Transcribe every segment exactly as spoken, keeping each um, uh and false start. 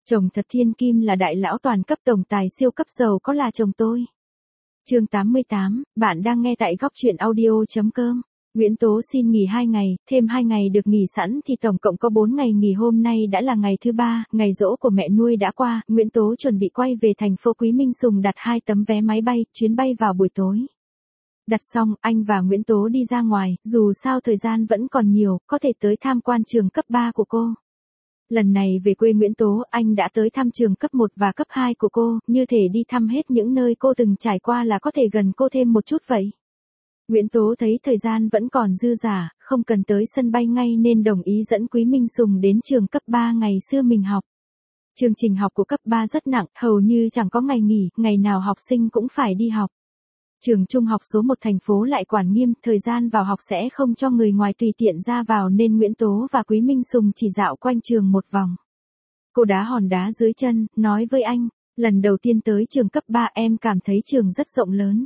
Chồng thật thiên kim là đại lão toàn cấp tổng tài siêu cấp giàu có là chồng tôi. Chương tám mươi tám, bạn đang nghe tại góc truyện audio chấm com. Nguyễn Tố xin nghỉ hai ngày, thêm hai ngày được nghỉ sẵn thì tổng cộng có bốn ngày nghỉ, hôm nay đã là ngày thứ ba, ngày giỗ của mẹ nuôi đã qua, Nguyễn Tố chuẩn bị quay về thành phố Quý Minh Sùng đặt hai tấm vé máy bay, chuyến bay vào buổi tối. Đặt xong, anh và Nguyễn Tố đi ra ngoài, dù sao thời gian vẫn còn nhiều, có thể tới tham quan trường cấp ba của cô. Lần này về quê Nguyễn Tố, anh đã tới thăm trường cấp một và cấp hai của cô, như thể đi thăm hết những nơi cô từng trải qua là có thể gần cô thêm một chút vậy. Nguyễn Tố thấy thời gian vẫn còn dư dả, không cần tới sân bay ngay nên đồng ý dẫn Quý Minh Sùng đến trường cấp ba ngày xưa mình học. Chương trình học của cấp ba rất nặng, hầu như chẳng có ngày nghỉ, ngày nào học sinh cũng phải đi học. Trường trung học số một thành phố lại quản nghiêm, thời gian vào học sẽ không cho người ngoài tùy tiện ra vào nên Nguyễn Tố và Quý Minh Sùng chỉ dạo quanh trường một vòng. Cô đá hòn đá dưới chân, nói với anh, lần đầu tiên tới trường cấp ba em cảm thấy trường rất rộng lớn.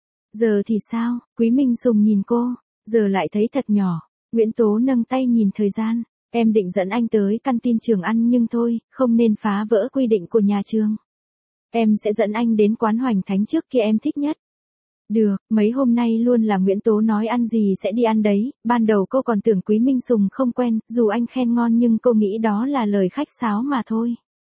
Giờ thì sao? Quý Minh Sùng nhìn cô, giờ lại thấy thật nhỏ. Nguyễn Tố nâng tay nhìn thời gian, em định dẫn anh tới căn tin trường ăn nhưng thôi, không nên phá vỡ quy định của nhà trường. Em sẽ dẫn anh đến quán Hoành Thánh trước kia em thích nhất. Được, mấy hôm nay luôn là Nguyễn Tố nói ăn gì sẽ đi ăn đấy, ban đầu cô còn tưởng Quý Minh Sùng không quen, dù anh khen ngon nhưng cô nghĩ đó là lời khách sáo mà thôi.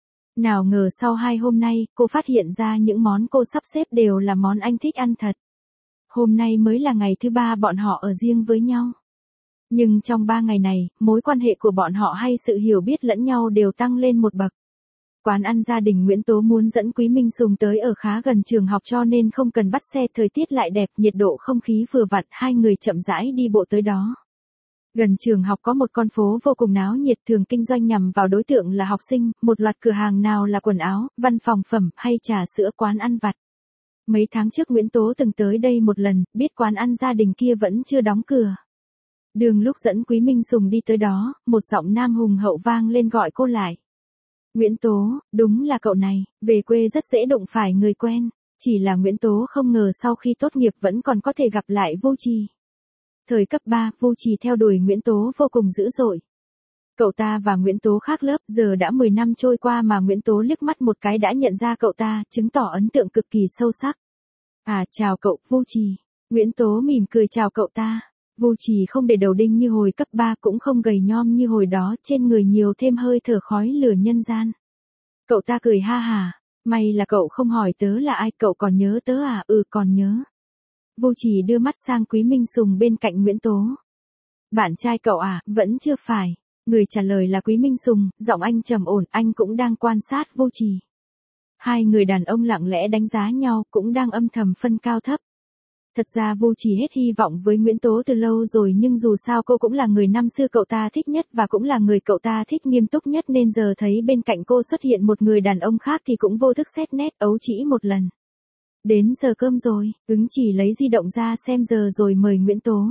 Nào ngờ sau hai hôm nay, cô phát hiện ra những món cô sắp xếp đều là món anh thích ăn thật. Hôm nay mới là ngày thứ ba bọn họ ở riêng với nhau. Nhưng trong ba ngày này, mối quan hệ của bọn họ hay sự hiểu biết lẫn nhau đều tăng lên một bậc. Quán ăn gia đình Nguyễn Tố muốn dẫn Quý Minh Sùng tới ở khá gần trường học cho nên không cần bắt xe, thời tiết lại đẹp, nhiệt độ không khí vừa vặn, hai người chậm rãi đi bộ tới đó. Gần trường học có một con phố vô cùng náo nhiệt, thường kinh doanh nhằm vào đối tượng là học sinh, một loạt cửa hàng nào là quần áo, văn phòng phẩm hay trà sữa, quán ăn vặt. Mấy tháng trước Nguyễn Tố từng tới đây một lần, biết quán ăn gia đình kia vẫn chưa đóng cửa. Đường lúc dẫn Quý Minh Sùng đi tới đó, một giọng nam hùng hậu vang lên gọi cô lại. Nguyễn Tố, đúng là cậu này, về quê rất dễ đụng phải người quen, chỉ là Nguyễn Tố không ngờ sau khi tốt nghiệp vẫn còn có thể gặp lại Vô Trì. Thời cấp ba, Vô Trì theo đuổi Nguyễn Tố vô cùng dữ dội. Cậu ta và Nguyễn Tố khác lớp, giờ đã mười năm trôi qua mà Nguyễn Tố liếc mắt một cái đã nhận ra cậu ta, chứng tỏ ấn tượng cực kỳ sâu sắc. À, chào cậu, Vô Trì. Nguyễn Tố mỉm cười chào cậu ta. Vô Trì không để đầu đinh như hồi cấp ba, cũng không gầy nhom như hồi đó, trên người nhiều thêm hơi thở khói lửa nhân gian. Cậu ta cười ha hả, may là cậu không hỏi tớ là ai, cậu còn nhớ tớ à? Ừ, còn nhớ. Vô Trì đưa mắt sang Quý Minh Sùng bên cạnh Nguyễn Tố. Bạn trai cậu à? Vẫn chưa phải. Người trả lời là Quý Minh Sùng, giọng anh trầm ổn, anh cũng đang quan sát Vô Trì. Hai người đàn ông lặng lẽ đánh giá nhau, cũng đang âm thầm phân cao thấp. Thật ra Vô Trì hết hy vọng với Nguyễn Tố từ lâu rồi, nhưng dù sao cô cũng là người năm xưa cậu ta thích nhất và cũng là người cậu ta thích nghiêm túc nhất nên giờ thấy bên cạnh cô xuất hiện một người đàn ông khác thì cũng vô thức xét nét, ấu trĩ một lần. Đến giờ cơm rồi, Ứng Chỉ lấy di động ra xem giờ rồi mời Nguyễn Tố.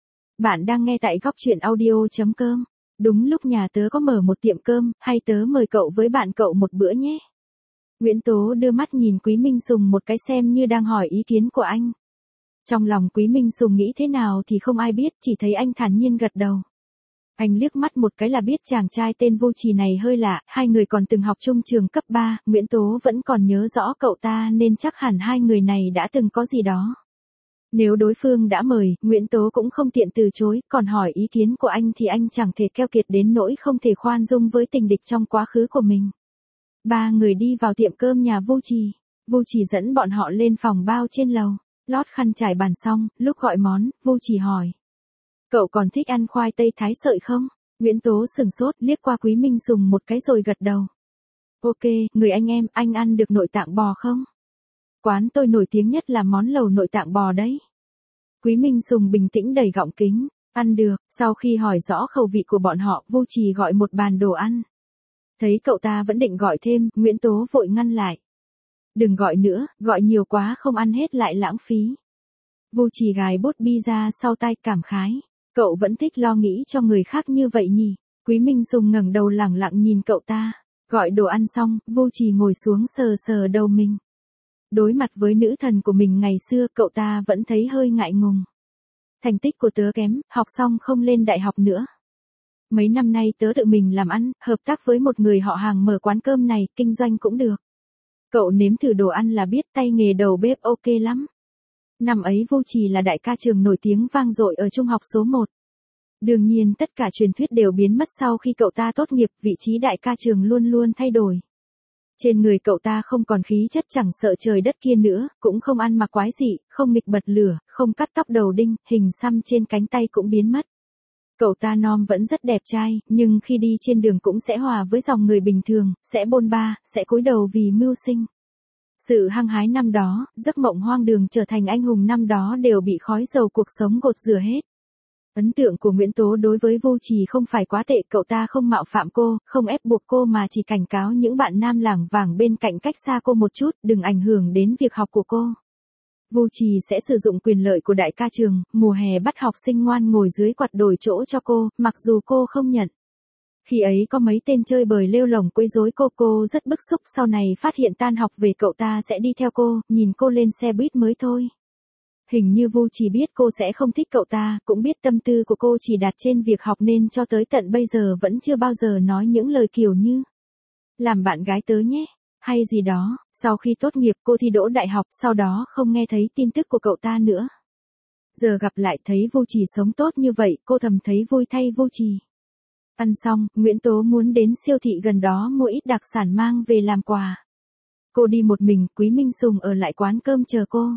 Bạn đang nghe tại góc truyện audio chấm com. Đúng lúc nhà tớ có mở một tiệm cơm, hay tớ mời cậu với bạn cậu một bữa nhé. Nguyễn Tố đưa mắt nhìn Quý Minh Sùng một cái xem như đang hỏi ý kiến của anh. Trong lòng Quý Minh Sùng nghĩ thế nào thì không ai biết, chỉ thấy anh thản nhiên gật đầu. Anh liếc mắt một cái là biết chàng trai tên Vô Trì này hơi lạ, hai người còn từng học chung trường cấp ba, Nguyễn Tố vẫn còn nhớ rõ cậu ta nên chắc hẳn hai người này đã từng có gì đó. Nếu đối phương đã mời, Nguyễn Tố cũng không tiện từ chối, còn hỏi ý kiến của anh thì anh chẳng thể keo kiệt đến nỗi không thể khoan dung với tình địch trong quá khứ của mình. Ba người đi vào tiệm cơm nhà Vô Trì. Vô Trì dẫn bọn họ lên phòng bao trên lầu. Lót khăn trải bàn xong, lúc gọi món, Vô Trì hỏi. Cậu còn thích ăn khoai tây thái sợi không? Nguyễn Tố sừng sốt, liếc qua Quý Minh Sùng một cái rồi gật đầu. Ok, người anh em, anh ăn được nội tạng bò không? Quán tôi nổi tiếng nhất là món lẩu nội tạng bò đấy. Quý Minh Sùng bình tĩnh đầy gọng kính. Ăn được, sau khi hỏi rõ khẩu vị của bọn họ, Vô Trì gọi một bàn đồ ăn. Thấy cậu ta vẫn định gọi thêm, Nguyễn Tố vội ngăn lại. Đừng gọi nữa, gọi nhiều quá không ăn hết lại lãng phí. Vô Trì gài bút bi ra sau tay cảm khái. Cậu vẫn thích lo nghĩ cho người khác như vậy nhỉ? Quý Minh Sùng ngẩng đầu lẳng lặng nhìn cậu ta. Gọi đồ ăn xong, Vô Trì ngồi xuống sờ sờ đầu mình. Đối mặt với nữ thần của mình ngày xưa, cậu ta vẫn thấy hơi ngại ngùng. Thành tích của tớ kém, học xong không lên đại học nữa. Mấy năm nay tớ tự mình làm ăn, hợp tác với một người họ hàng mở quán cơm này, kinh doanh cũng được. Cậu nếm thử đồ ăn là biết, tay nghề đầu bếp ok lắm. Năm ấy Vu Trì là đại ca trường nổi tiếng vang dội ở trung học số một. Đương nhiên tất cả truyền thuyết đều biến mất sau khi cậu ta tốt nghiệp, vị trí đại ca trường luôn luôn thay đổi. Trên người cậu ta không còn khí chất chẳng sợ trời đất kia nữa, cũng không ăn mặc quái dị, không nghịch bật lửa, không cắt tóc đầu đinh, hình xăm trên cánh tay cũng biến mất. Cậu ta nom vẫn rất đẹp trai, nhưng khi đi trên đường cũng sẽ hòa với dòng người bình thường, sẽ bôn ba, sẽ cúi đầu vì mưu sinh. Sự hăng hái năm đó, giấc mộng hoang đường trở thành anh hùng năm đó đều bị khói dầu cuộc sống gột rửa hết. Ấn tượng của Nguyễn Tố đối với Vu Trì không phải quá tệ, cậu ta không mạo phạm cô, không ép buộc cô mà chỉ cảnh cáo những bạn nam lảng vảng bên cạnh cách xa cô một chút, đừng ảnh hưởng đến việc học của cô. Vu Trì sẽ sử dụng quyền lợi của đại ca trường, mùa hè bắt học sinh ngoan ngồi dưới quạt đổi chỗ cho cô, mặc dù cô không nhận. Khi ấy có mấy tên chơi bời lêu lổng quấy rối cô, cô rất bức xúc, sau này phát hiện tan học về cậu ta sẽ đi theo cô, nhìn cô lên xe buýt mới thôi. Hình như Vu Trì biết cô sẽ không thích cậu ta, cũng biết tâm tư của cô chỉ đặt trên việc học nên cho tới tận bây giờ vẫn chưa bao giờ nói những lời kiểu như làm bạn gái tớ nhé, hay gì đó. Sau khi tốt nghiệp cô thi đỗ đại học, sau đó không nghe thấy tin tức của cậu ta nữa. Giờ gặp lại thấy Vu Trì sống tốt như vậy, cô thầm thấy vui thay Vu Trì. Ăn xong, Nguyễn Tố muốn đến siêu thị gần đó mua ít đặc sản mang về làm quà. Cô đi một mình, Quý Minh Sùng ở lại quán cơm chờ cô.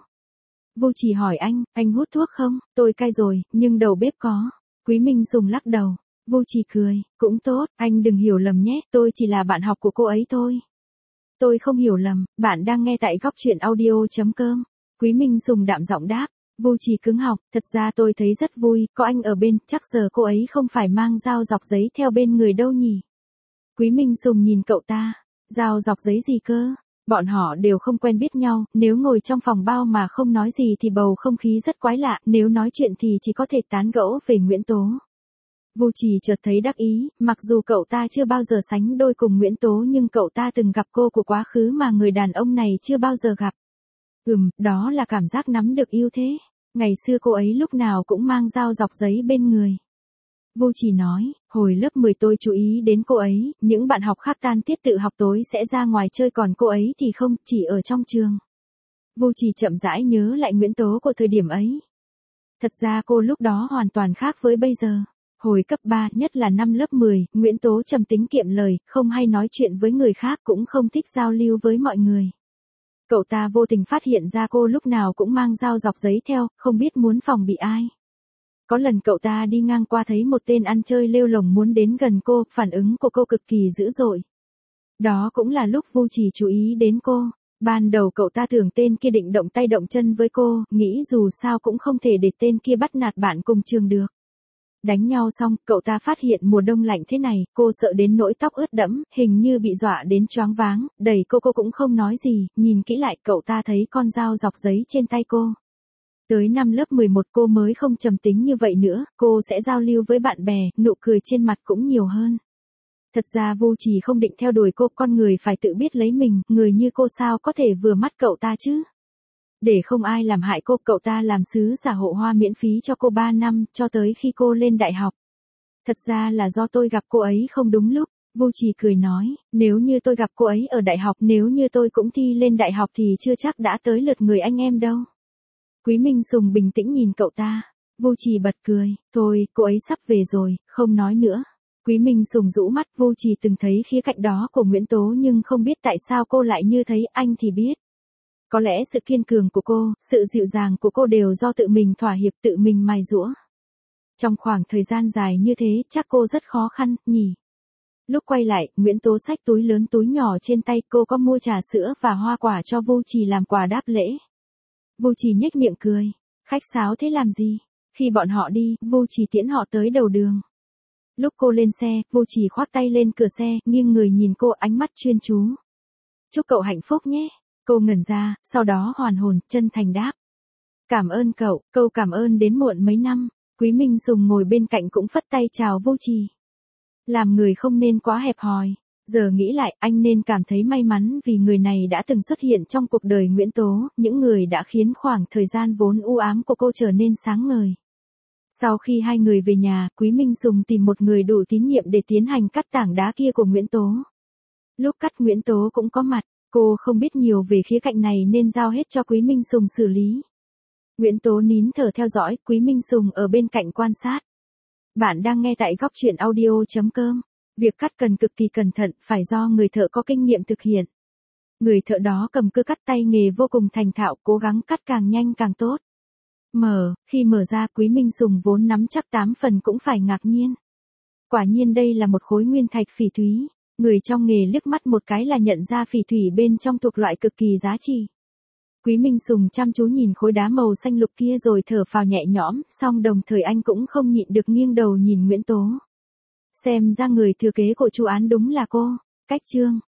Vu Trì hỏi anh, anh hút thuốc không? Tôi cai rồi, nhưng đầu bếp có. Quý Minh Sùng lắc đầu. Vu Trì cười, cũng tốt, anh đừng hiểu lầm nhé, tôi chỉ là bạn học của cô ấy thôi. Tôi không hiểu lầm, bạn đang nghe tại góc truyện audio chấm com. Quý Minh Sùng đạm giọng đáp. Vu Trì cứng họng, thật ra tôi thấy rất vui, có anh ở bên, chắc giờ cô ấy không phải mang dao dọc giấy theo bên người đâu nhỉ. Quý Minh Sùng nhìn cậu ta, dao dọc giấy gì cơ? Bọn họ đều không quen biết nhau, nếu ngồi trong phòng bao mà không nói gì thì bầu không khí rất quái lạ, nếu nói chuyện thì chỉ có thể tán gẫu về Nguyễn Tố. Vu Trì chợt thấy đắc ý, mặc dù cậu ta chưa bao giờ sánh đôi cùng Nguyễn Tố nhưng cậu ta từng gặp cô của quá khứ mà người đàn ông này chưa bao giờ gặp. Ừm, đó là cảm giác nắm được yêu thế. Ngày xưa cô ấy lúc nào cũng mang dao dọc giấy bên người. Vu Trì nói, hồi lớp mười tôi chú ý đến cô ấy, những bạn học khác tan tiết tự học tối sẽ ra ngoài chơi còn cô ấy thì không, chỉ ở trong trường. Vu Trì chậm rãi nhớ lại Nguyễn Tố của thời điểm ấy. Thật ra cô lúc đó hoàn toàn khác với bây giờ. Hồi cấp ba, nhất là năm lớp mười, Nguyễn Tố trầm tính kiệm lời, không hay nói chuyện với người khác, cũng không thích giao lưu với mọi người. Cậu ta vô tình phát hiện ra cô lúc nào cũng mang dao dọc giấy theo, không biết muốn phòng bị ai. Có lần cậu ta đi ngang qua thấy một tên ăn chơi lêu lổng muốn đến gần cô, phản ứng của cô cực kỳ dữ dội. Đó cũng là lúc Vu Trì chú ý đến cô. Ban đầu cậu ta tưởng tên kia định động tay động chân với cô, nghĩ dù sao cũng không thể để tên kia bắt nạt bạn cùng trường được. Đánh nhau xong, cậu ta phát hiện mùa đông lạnh thế này, cô sợ đến nỗi tóc ướt đẫm, hình như bị dọa đến choáng váng, đẩy cô cô cũng không nói gì, nhìn kỹ lại cậu ta thấy con dao dọc giấy trên tay cô. Tới năm lớp mười một cô mới không trầm tính như vậy nữa, cô sẽ giao lưu với bạn bè, nụ cười trên mặt cũng nhiều hơn. Thật ra Vu Trì không định theo đuổi cô, con người phải tự biết lấy mình, người như cô sao có thể vừa mắt cậu ta chứ. Để không ai làm hại cô, cậu ta làm sứ giả hộ hoa miễn phí cho cô ba năm, cho tới khi cô lên đại học. Thật ra là do tôi gặp cô ấy không đúng lúc. Vu Trì cười nói, nếu như tôi gặp cô ấy ở đại học, nếu như tôi cũng thi lên đại học thì chưa chắc đã tới lượt người anh em đâu. Quý Minh Sùng bình tĩnh nhìn cậu ta. Vu Trì bật cười, thôi, cô ấy sắp về rồi, không nói nữa. Quý Minh Sùng rũ mắt, Vu Trì từng thấy khía cạnh đó của Nguyễn Tố nhưng không biết tại sao cô lại như thấy, anh thì biết. Có lẽ sự kiên cường của cô, sự dịu dàng của cô đều do tự mình thỏa hiệp, tự mình mài giũa. Trong khoảng thời gian dài như thế, chắc cô rất khó khăn, nhỉ. Lúc quay lại, Nguyễn Tố xách túi lớn túi nhỏ trên tay, cô có mua trà sữa và hoa quả cho Vu Trì làm quà đáp lễ. Vu Trì nhếch miệng cười, khách sáo thế làm gì? Khi bọn họ đi, Vu Trì tiễn họ tới đầu đường. Lúc cô lên xe, Vu Trì khoác tay lên cửa xe, nghiêng người nhìn cô, ánh mắt chuyên chú. Chúc cậu hạnh phúc nhé. Cô ngẩn ra, sau đó hoàn hồn, chân thành đáp. Cảm ơn cậu, câu cảm ơn đến muộn mấy năm. Quý Minh Sùng ngồi bên cạnh cũng phất tay chào Vu Trì. Làm người không nên quá hẹp hòi. Giờ nghĩ lại, anh nên cảm thấy may mắn vì người này đã từng xuất hiện trong cuộc đời Nguyễn Tố, những người đã khiến khoảng thời gian vốn u ám của cô trở nên sáng ngời. Sau khi hai người về nhà, Quý Minh Sùng tìm một người đủ tín nhiệm để tiến hành cắt tảng đá kia của Nguyễn Tố. Lúc cắt Nguyễn Tố cũng có mặt, cô không biết nhiều về khía cạnh này nên giao hết cho Quý Minh Sùng xử lý. Nguyễn Tố nín thở theo dõi, Quý Minh Sùng ở bên cạnh quan sát. Bạn đang nghe tại góc truyện audio.com. Việc cắt cần cực kỳ cẩn thận, phải do người thợ có kinh nghiệm thực hiện. Người thợ đó cầm cưa cắt tay nghề vô cùng thành thạo, cố gắng cắt càng nhanh càng tốt. Mở, khi mở ra, Quý Minh Sùng vốn nắm chắc tám phần cũng phải ngạc nhiên. Quả nhiên đây là một khối nguyên thạch phỉ thúy. Người trong nghề liếc mắt một cái là nhận ra phỉ thủy bên trong thuộc loại cực kỳ giá trị. Quý Minh Sùng chăm chú nhìn khối đá màu xanh lục kia rồi thở phào nhẹ nhõm, song đồng thời anh cũng không nhịn được nghiêng đầu nhìn Nguyễn Tố. Xem ra người thừa kế của chu án đúng là cô. Cách chương